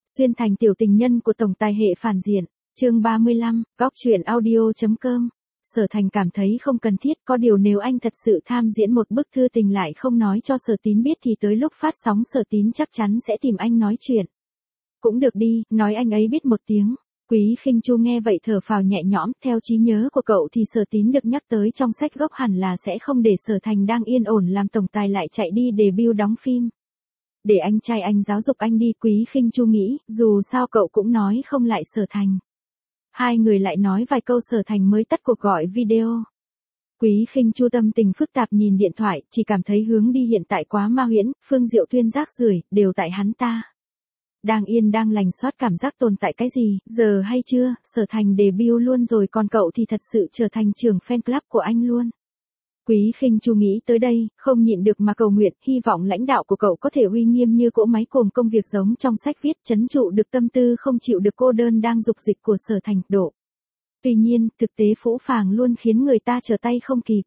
Xuyên thành tiểu tình nhân của tổng tài hệ phản diện. Chương 35, góc truyện audio.com. Sở Thành cảm thấy không cần thiết, có điều nếu anh thật sự tham diễn một bức thư tình lại không nói cho Sở Tín biết thì tới lúc phát sóng Sở Tín chắc chắn sẽ tìm anh nói chuyện. Cũng được đi, nói anh ấy biết một tiếng. Quý Khinh Chu nghe vậy thở phào nhẹ nhõm, theo trí nhớ của cậu thì Sở Tín được nhắc tới trong sách gốc hẳn là sẽ không để Sở Thành đang yên ổn làm tổng tài lại chạy đi debut đóng phim. Để anh trai anh giáo dục anh đi, Quý Khinh Chu nghĩ, dù sao cậu cũng nói không lại Sở Thành. Hai người lại nói vài câu Sở Thành mới tắt cuộc gọi video. Quý Khinh Chu tâm tình phức tạp nhìn điện thoại, chỉ cảm thấy hướng đi hiện tại quá ma huyễn, Phương Diệu Tuyên rác rưởi, đều tại hắn ta. Đang yên đang lành soát cảm giác tồn tại cái gì, giờ hay chưa, Sở Thành debut luôn rồi còn cậu thì thật sự trở thành trưởng fan club của anh luôn. Quý Khinh Chu nghĩ tới đây, không nhịn được mà cầu nguyện, hy vọng lãnh đạo của cậu có thể uy nghiêm như cỗ máy cùng công việc giống trong sách viết, trấn trụ được tâm tư không chịu được cô đơn đang dục dịch của Sở Thành độ. Tuy nhiên, thực tế phũ phàng luôn khiến người ta trở tay không kịp.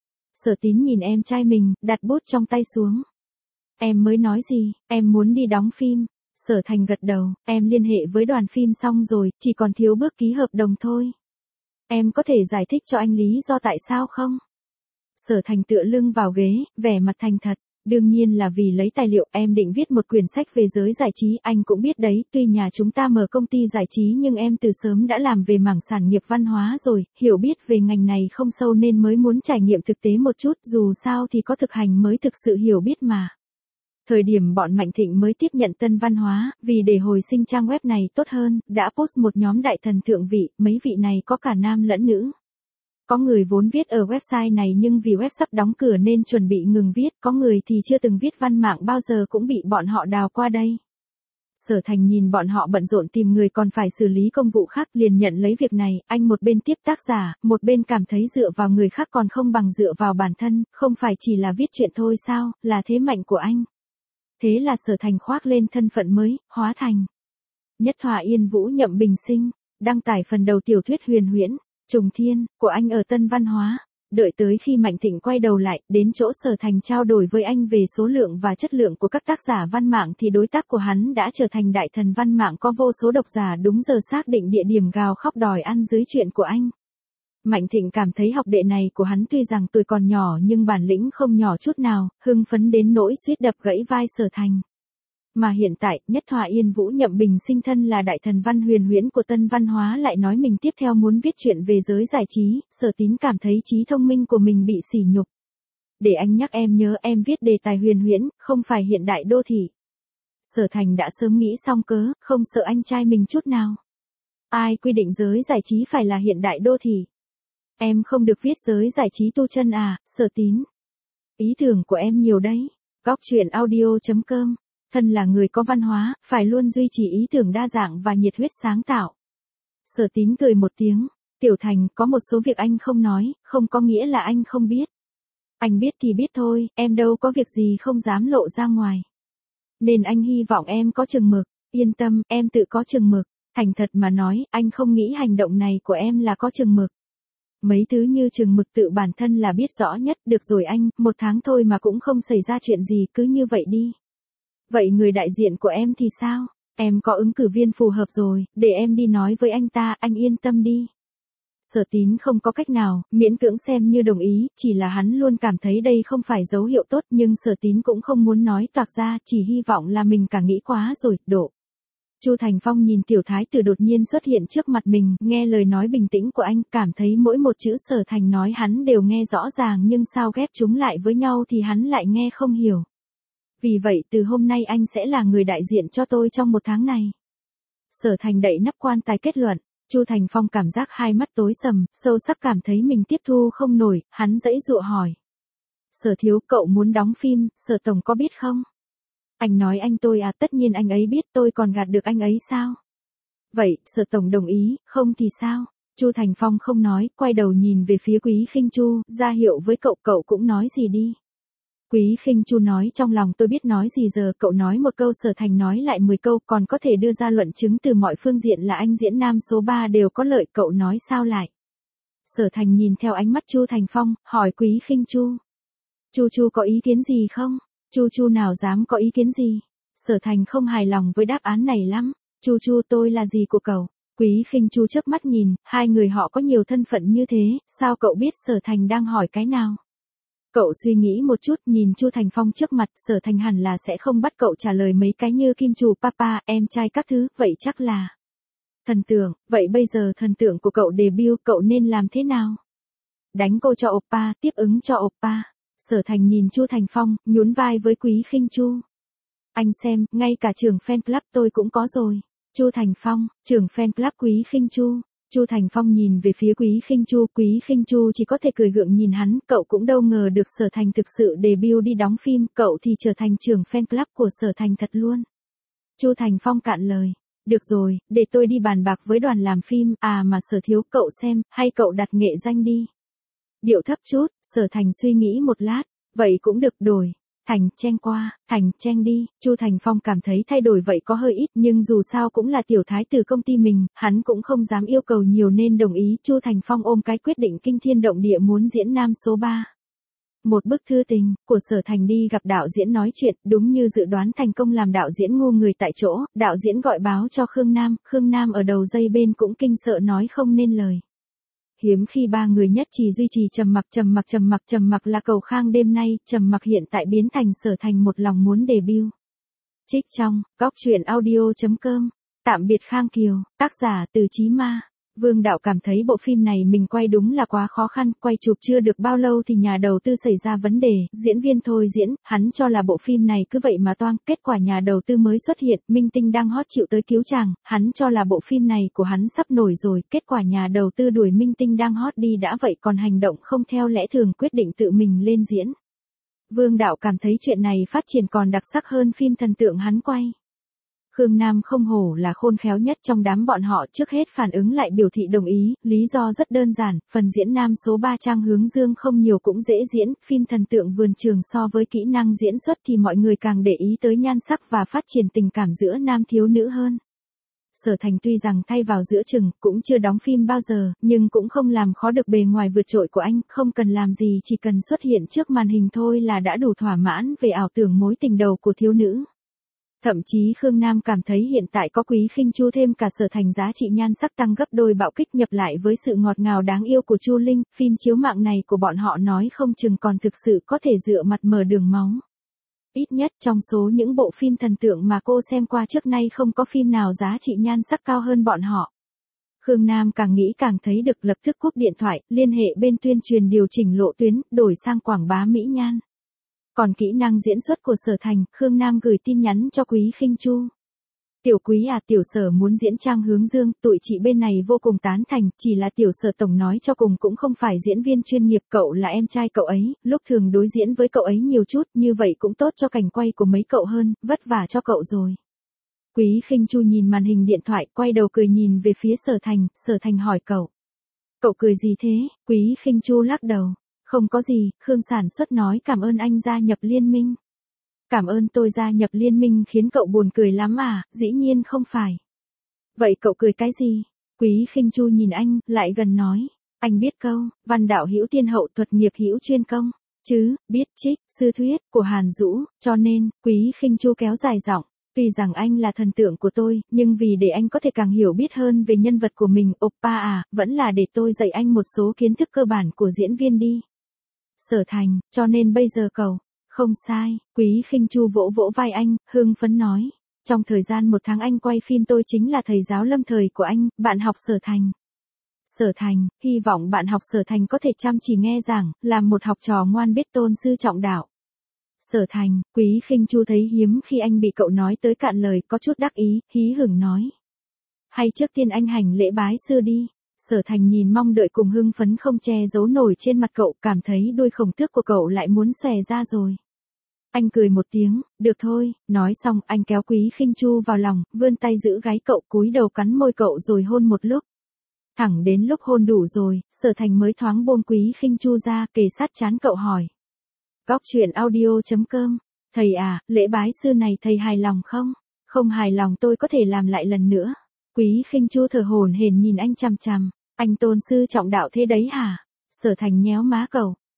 Sở Tín nhìn em trai mình, đặt bút trong tay xuống. Em mới nói gì, em muốn đi đóng phim. Sở Thành gật đầu, em liên hệ với đoàn phim xong rồi, chỉ còn thiếu bước ký hợp đồng thôi. Em có thể giải thích cho anh lý do tại sao không? Sở Thành tựa lưng vào ghế, vẻ mặt thành thật. Đương nhiên là vì lấy tài liệu, em định viết một quyển sách về giới giải trí, anh cũng biết đấy, tuy nhà chúng ta mở công ty giải trí nhưng em từ sớm đã làm về mảng sản nghiệp văn hóa rồi, hiểu biết về ngành này không sâu nên mới muốn trải nghiệm thực tế một chút, dù sao thì có thực hành mới thực sự hiểu biết mà. Thời điểm bọn Mạnh Thịnh mới tiếp nhận Tân Văn Hóa, vì để hồi sinh trang web này tốt hơn, đã post một nhóm đại thần thượng vị, mấy vị này có cả nam lẫn nữ. Có người vốn viết ở website này nhưng vì web sắp đóng cửa nên chuẩn bị ngừng viết, có người thì chưa từng viết văn mạng bao giờ cũng bị bọn họ đào qua đây. Sở Thành nhìn bọn họ bận rộn tìm người còn phải xử lý công vụ khác liền nhận lấy việc này, anh một bên tiếp tác giả, một bên cảm thấy dựa vào người khác còn không bằng dựa vào bản thân, không phải chỉ là viết chuyện thôi sao, là thế mạnh của anh. Thế là Sở Thành khoác lên thân phận mới, hóa thành Nhất Thỏa Yên Vũ Nhậm Bình Sinh, đăng tải phần đầu tiểu thuyết huyền huyễn Trùng Thiên của anh ở Tân Văn Hóa. Đợi tới khi Mạnh Thịnh quay đầu lại, đến chỗ Sở Thành trao đổi với anh về số lượng và chất lượng của các tác giả văn mạng thì đối tác của hắn đã trở thành đại thần văn mạng có vô số độc giả đúng giờ xác định địa điểm gào khóc đòi ăn dưới chuyện của anh. Mạnh Thịnh cảm thấy học đệ này của hắn tuy rằng tuổi còn nhỏ nhưng bản lĩnh không nhỏ chút nào, hưng phấn đến nỗi suýt đập gãy vai Sở Thành. Mà hiện tại, Nhất Thỏa Yên Vũ Nhậm Bình Sinh thân là đại thần văn huyền huyễn của Tân Văn Hóa lại nói mình tiếp theo muốn viết chuyện về giới giải trí, Sở Tín cảm thấy trí thông minh của mình bị sỉ nhục. Để anh nhắc em nhớ em viết đề tài huyền huyễn, không phải hiện đại đô thị. Sở Thành đã sớm nghĩ xong cớ, không sợ anh trai mình chút nào. Ai quy định giới giải trí phải là hiện đại đô thị? Em không được viết giới giải trí tu chân à, Sở Tín. Ý tưởng của em nhiều đấy. Góc truyện audio.com. Thân là người có văn hóa, phải luôn duy trì ý tưởng đa dạng và nhiệt huyết sáng tạo. Sở Tín cười một tiếng. Tiểu Thành, có một số việc anh không nói, không có nghĩa là anh không biết. Anh biết thì biết thôi, em đâu có việc gì không dám lộ ra ngoài. Nên anh hy vọng em có chừng mực, yên tâm, em tự có chừng mực. Thành thật mà nói, anh không nghĩ hành động này của em là có chừng mực. Mấy thứ như chừng mực tự bản thân là biết rõ nhất, được rồi anh, 1 tháng thôi mà cũng không xảy ra chuyện gì, cứ như vậy đi. Vậy người đại diện của em thì sao? Em có ứng cử viên phù hợp rồi, để em đi nói với anh ta, anh yên tâm đi. Sở Tín không có cách nào, miễn cưỡng xem như đồng ý, chỉ là hắn luôn cảm thấy đây không phải dấu hiệu tốt nhưng Sở Tín cũng không muốn nói toạc ra, chỉ hy vọng là mình cả nghĩ quá rồi, độ. Chu Thành Phong nhìn tiểu thái tử đột nhiên xuất hiện trước mặt mình, nghe lời nói bình tĩnh của anh, cảm thấy mỗi một chữ Sở Thành nói hắn đều nghe rõ ràng nhưng sao ghép chúng lại với nhau thì hắn lại nghe không hiểu. Vì vậy từ hôm nay anh sẽ là người đại diện cho tôi trong 1 tháng này. Sở Thành đậy nắp quan tài kết luận. Chu Thành Phong cảm giác hai mắt tối sầm, sâu sắc cảm thấy mình tiếp thu không nổi, hắn giãy giụa hỏi. Sở thiếu, cậu muốn đóng phim, Sở tổng có biết không? Anh nói anh tôi à, tất nhiên anh ấy biết, tôi còn gạt được anh ấy sao? Vậy, Sở tổng đồng ý, không thì sao? Chu Thành Phong không nói, quay đầu nhìn về phía Quý Khinh Chu, ra hiệu với cậu, cậu cũng nói gì đi. Quý Khinh Chu nói trong lòng tôi biết nói gì giờ, cậu nói một câu Sở Thành nói lại 10 câu, còn có thể đưa ra luận chứng từ mọi phương diện là anh diễn nam số 3 đều có lợi, cậu nói sao lại? Sở Thành nhìn theo ánh mắt Chu Thành Phong, hỏi Quý Khinh Chu. Chu có ý kiến gì không? Chu nào dám có ý kiến gì? Sở Thành không hài lòng với đáp án này lắm. Chu Chu tôi là gì của cậu? Quý Khinh Chu chớp mắt nhìn, hai người họ có nhiều thân phận như thế, sao cậu biết Sở Thành đang hỏi cái nào? Cậu suy nghĩ một chút, nhìn Chu Thành Phong trước mặt, Sở Thành hẳn là sẽ không bắt cậu trả lời mấy cái như kim chủ papa, em trai các thứ, vậy chắc là thần tượng, vậy bây giờ thần tượng của cậu debut, cậu nên làm thế nào? Đánh cô cho oppa, tiếp ứng cho oppa. Sở Thành nhìn Chu Thành Phong, nhún vai với Quý Khinh Chu. Anh xem, ngay cả trưởng fan club tôi cũng có rồi. Chu Thành Phong, trưởng fan club Quý Khinh Chu. Chu Thành Phong nhìn về phía Quý Khinh Chu chỉ có thể cười gượng nhìn hắn, cậu cũng đâu ngờ được Sở Thành thực sự debut đi đóng phim, cậu thì trở thành trưởng fan club của Sở Thành thật luôn. Chu Thành Phong cạn lời. Được rồi, để tôi đi bàn bạc với đoàn làm phim, à mà Sở thiếu cậu xem, hay cậu đặt nghệ danh đi. Điệu thấp chút, Sở Thành suy nghĩ một lát, vậy cũng được đổi. Thành Chen qua, Thành Chen đi, Chu Thành Phong cảm thấy thay đổi vậy có hơi ít nhưng dù sao cũng là tiểu thái tử công ty mình, hắn cũng không dám yêu cầu nhiều nên đồng ý. Chu Thành Phong ôm cái quyết định kinh thiên động địa muốn diễn nam số 3. Một bức thư tình của Sở Thành đi gặp đạo diễn nói chuyện, đúng như dự đoán thành công làm đạo diễn ngu người tại chỗ, đạo diễn gọi báo cho Khương Nam ở đầu dây bên cũng kinh sợ nói không nên lời. Hiếm khi ba người nhất chỉ duy trì trầm mặc là cầu khang đêm nay, trầm mặc hiện tại biến thành Sở Thành một lòng muốn debut. Trích trong, góc truyện audio.com, tạm biệt Khang Kiều, tác giả Từ Chí Ma. Vương Đạo cảm thấy bộ phim này mình quay đúng là quá khó khăn, quay chụp chưa được bao lâu thì nhà đầu tư xảy ra vấn đề, diễn viên thôi diễn, hắn cho là bộ phim này cứ vậy mà toang, kết quả nhà đầu tư mới xuất hiện, minh tinh đang hot chịu tới cứu chàng, hắn cho là bộ phim này của hắn sắp nổi rồi, kết quả nhà đầu tư đuổi minh tinh đang hot đi đã vậy còn hành động không theo lẽ thường quyết định tự mình lên diễn. Vương Đạo cảm thấy chuyện này phát triển còn đặc sắc hơn phim thần tượng hắn quay. Khương Nam không hổ là khôn khéo nhất trong đám bọn họ, trước hết phản ứng lại biểu thị đồng ý, lý do rất đơn giản, phần diễn nam số 3 Trang Hướng Dương không nhiều cũng dễ diễn, phim thần tượng vườn trường so với kỹ năng diễn xuất thì mọi người càng để ý tới nhan sắc và phát triển tình cảm giữa nam thiếu nữ hơn. Sở Thành tuy rằng thay vào giữa chừng, cũng chưa đóng phim bao giờ, nhưng cũng không làm khó được bề ngoài vượt trội của anh, không cần làm gì chỉ cần xuất hiện trước màn hình thôi là đã đủ thỏa mãn về ảo tưởng mối tình đầu của thiếu nữ. Thậm chí Khương Nam cảm thấy hiện tại có Quý Khinh Chu thêm cả Sở Thành giá trị nhan sắc tăng gấp đôi bạo kích nhập lại với sự ngọt ngào đáng yêu của Chu Linh, phim chiếu mạng này của bọn họ nói không chừng còn thực sự có thể dựa mặt mở đường máu. Ít nhất trong số những bộ phim thần tượng mà cô xem qua trước nay không có phim nào giá trị nhan sắc cao hơn bọn họ. Khương Nam càng nghĩ càng thấy được, lập tức cúp điện thoại, liên hệ bên tuyên truyền điều chỉnh lộ tuyến, đổi sang quảng bá mỹ nhan. Còn kỹ năng diễn xuất của Sở Thành, Khương Nam gửi tin nhắn cho Quý Khinh Chu. Tiểu Quý à, tiểu Sở muốn diễn Trang Hướng Dương, tụi chị bên này vô cùng tán thành, chỉ là tiểu Sở tổng nói cho cùng cũng không phải diễn viên chuyên nghiệp, cậu là em trai cậu ấy, lúc thường đối diễn với cậu ấy nhiều chút, như vậy cũng tốt cho cảnh quay của mấy cậu hơn, vất vả cho cậu rồi. Quý Khinh Chu nhìn màn hình điện thoại, quay đầu cười nhìn về phía Sở Thành hỏi cậu. Cậu cười gì thế? Quý Khinh Chu lắc đầu. Không có gì, Khương sản xuất nói cảm ơn anh gia nhập liên minh. Cảm ơn tôi gia nhập liên minh khiến cậu buồn cười lắm à, dĩ nhiên không phải. Vậy cậu cười cái gì? Quý Khinh Chu nhìn anh, lại gần nói. Anh biết câu, văn đạo hữu tiên hậu thuật nghiệp hữu chuyên công, chứ, biết trích, sư thuyết, của Hàn Dũ, cho nên, Quý Khinh Chu kéo dài giọng. Tuy rằng anh là thần tượng của tôi, nhưng vì để anh có thể càng hiểu biết hơn về nhân vật của mình, oppa à, vẫn là để tôi dạy anh một số kiến thức cơ bản của diễn viên đi. Sở Thành, cho nên bây giờ cậu, không sai, Quý Khinh Chu vỗ vỗ vai anh, hưng phấn nói. Trong thời gian 1 tháng anh quay phim tôi chính là thầy giáo lâm thời của anh, bạn học Sở Thành. Sở Thành, hy vọng bạn học Sở Thành có thể chăm chỉ nghe giảng, làm một học trò ngoan biết tôn sư trọng đạo. Sở Thành, Quý Khinh Chu thấy hiếm khi anh bị cậu nói tới cạn lời, có chút đắc ý, hí hửng nói. Hay trước tiên anh hành lễ bái sư đi. Sở Thành nhìn mong đợi cùng hưng phấn không che giấu nổi trên mặt cậu, cảm thấy đuôi khổng tước của cậu lại muốn xòe ra rồi. Anh cười một tiếng, được thôi, nói xong anh kéo Quý Khinh Chu vào lòng, vươn tay giữ gáy cậu, cúi đầu cắn môi cậu rồi hôn một lúc. Thẳng đến lúc hôn đủ rồi, Sở Thành mới thoáng buông Quý Khinh Chu ra, kề sát trán cậu hỏi. Góc truyện audio.com, thầy à, lễ bái sư này thầy hài lòng không? Không hài lòng tôi có thể làm lại lần nữa. Quý Khinh Chu thở hổn hển nhìn anh chằm chằm, anh tôn sư trọng đạo thế đấy hả? Sở Thành nhéo má cậu,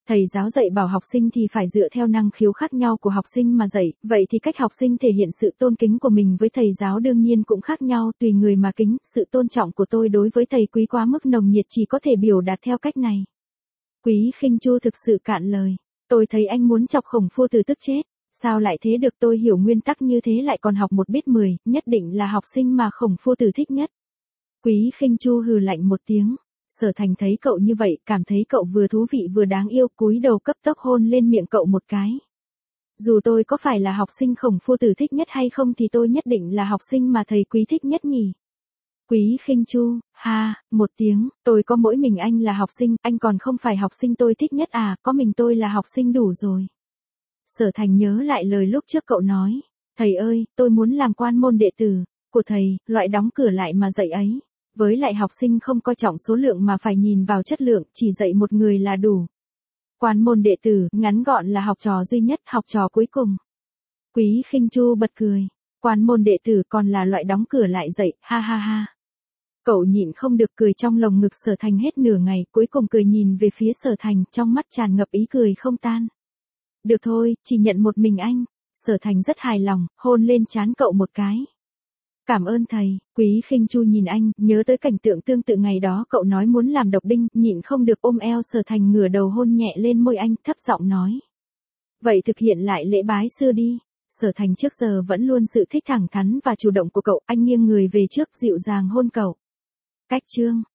Thầy giáo dạy bảo học sinh thì phải dựa theo năng khiếu khác nhau của học sinh mà dạy, vậy thì cách học sinh thể hiện sự tôn kính của mình với thầy giáo đương nhiên cũng khác nhau, tùy người mà kính, sự tôn trọng của tôi đối với thầy Quý quá mức nồng nhiệt chỉ có thể biểu đạt theo cách này. Quý Khinh Chu thực sự cạn lời, tôi thấy anh muốn chọc Khổng Phu Tử tức chết, sao lại thế được, tôi hiểu nguyên tắc như thế lại còn học một biết 10, nhất định là học sinh mà Khổng Phu Tử thích nhất. Quý Khinh Chu hừ lạnh một tiếng. Sở Thành thấy cậu như vậy, cảm thấy cậu vừa thú vị vừa đáng yêu, cúi đầu cấp tốc hôn lên miệng cậu một cái. Dù tôi có phải là học sinh Khổng Phu Tử thích nhất hay không thì tôi nhất định là học sinh mà thầy Quý thích nhất nhỉ. Quý Khinh Chu, ha, một tiếng, tôi có mỗi mình anh là học sinh, anh còn không phải học sinh tôi thích nhất à, có mình tôi là học sinh đủ rồi. Sở Thành nhớ lại lời lúc trước cậu nói, thầy ơi, tôi muốn làm quan môn đệ tử của thầy, loại đóng cửa lại mà dạy ấy. Với lại học sinh không coi trọng số lượng mà phải nhìn vào chất lượng, chỉ dạy một người là đủ. Quan môn đệ tử, ngắn gọn là học trò duy nhất, học trò cuối cùng. Quý Khinh Chu bật cười. Quan môn đệ tử còn là loại đóng cửa lại dạy, ha ha ha. Cậu nhịn không được cười trong lồng ngực Sở Thành hết nửa ngày, cuối cùng cười nhìn về phía Sở Thành, trong mắt tràn ngập ý cười không tan. Được thôi, chỉ nhận một mình anh. Sở Thành rất hài lòng, hôn lên trán cậu một cái. Cảm ơn thầy. Quý Khinh Chu nhìn anh, nhớ tới cảnh tượng tương tự ngày đó cậu nói muốn làm độc đinh, nhịn không được ôm eo Sở Thành ngửa đầu hôn nhẹ lên môi anh, thấp giọng nói. Vậy thực hiện lại lễ bái xưa đi. Sở Thành trước giờ vẫn luôn sự thích thẳng thắn và chủ động của cậu, anh nghiêng người về trước dịu dàng hôn cậu. Cách chương